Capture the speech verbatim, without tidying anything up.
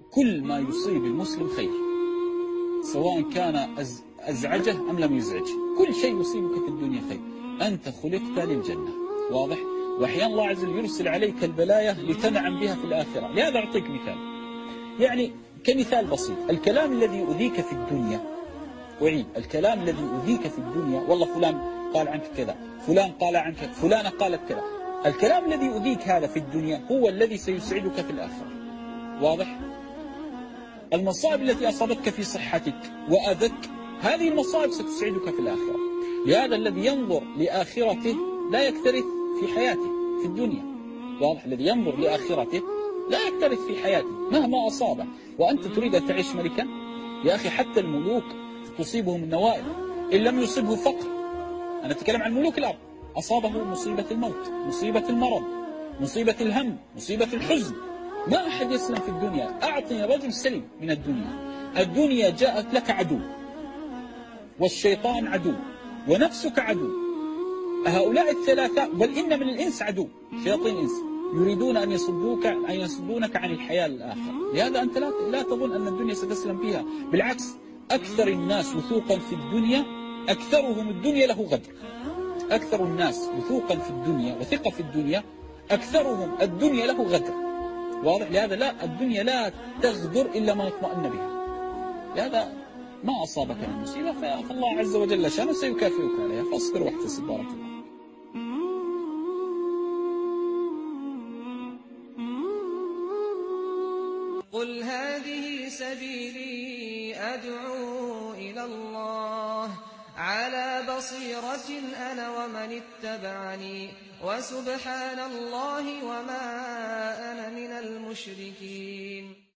كل ما يصيب المسلم خير، سواء كان أزعجه أم لم يزعجه، كل شيء يصيبك في الدنيا خير. أنت خلقت للجنة، واضح؟ وأحيانا الله عز وجل يرسل عليك البلايا لتنعم بها في الآخرة. لهذا أعطيك مثال، يعني كمثال بسيط، الكلام الذي يؤذيك في الدنيا، وعيد الكلام الذي يؤذيك في الدنيا، والله فلان قال عنك كذا، فلان قال عنك، فلانة قالت كذا، الكلام الذي يؤذيك هذا في الدنيا هو الذي سيسعدك في الآخرة، واضح؟ المصائب التي أصابتك في صحتك وأذك، هذه المصائب ستسعدك في الآخرة. لهذا الذي ينظر لآخرته لا يكترث في حياته في الدنيا، واضح؟ الذي ينظر لآخرته لا يكترث في حياته مهما أصابه. وأنت تريد أن تعيش ملكا؟ يا أخي حتى الملوك تصيبهم النوائب إن لم يصيبه فقر. أنا أتكلم عن ملوك الأرض، أصابه مصيبة الموت، مصيبة المرض، مصيبة الهم، مصيبة الحزن، ما أحد يسلم في الدنيا. أعطني رجل سلم من الدنيا. الدنيا جاءت لك عدو، والشيطان عدو، ونفسك عدو، هؤلاء الثلاثة، بل إن من الإنس عدو، شياطين الإنس يريدون أن يصدوك أن يصدونك عن الحياة الآخرة. لهذا أنت لا لا تظن أن الدنيا ستسلم فيها، بالعكس أكثر الناس وثوقا في الدنيا أكثرهم الدنيا له غدر. أكثر الناس وثوقا في الدنيا وثقة في الدنيا أكثرهم الدنيا له غدر، واضح؟ لهذا لا، الدنيا لا تغدر إلا ما يطمئن بها. لهذا ما أصابك من مصيبة فالله عز وجل شانه سيكافئك عليها، فاصبر واحتسب. بارك الله. قل هذه سبيلي أدعو إلى الله على بصيرة أنا ومن اتبعني وسبحان الله وما أنا من المشركين.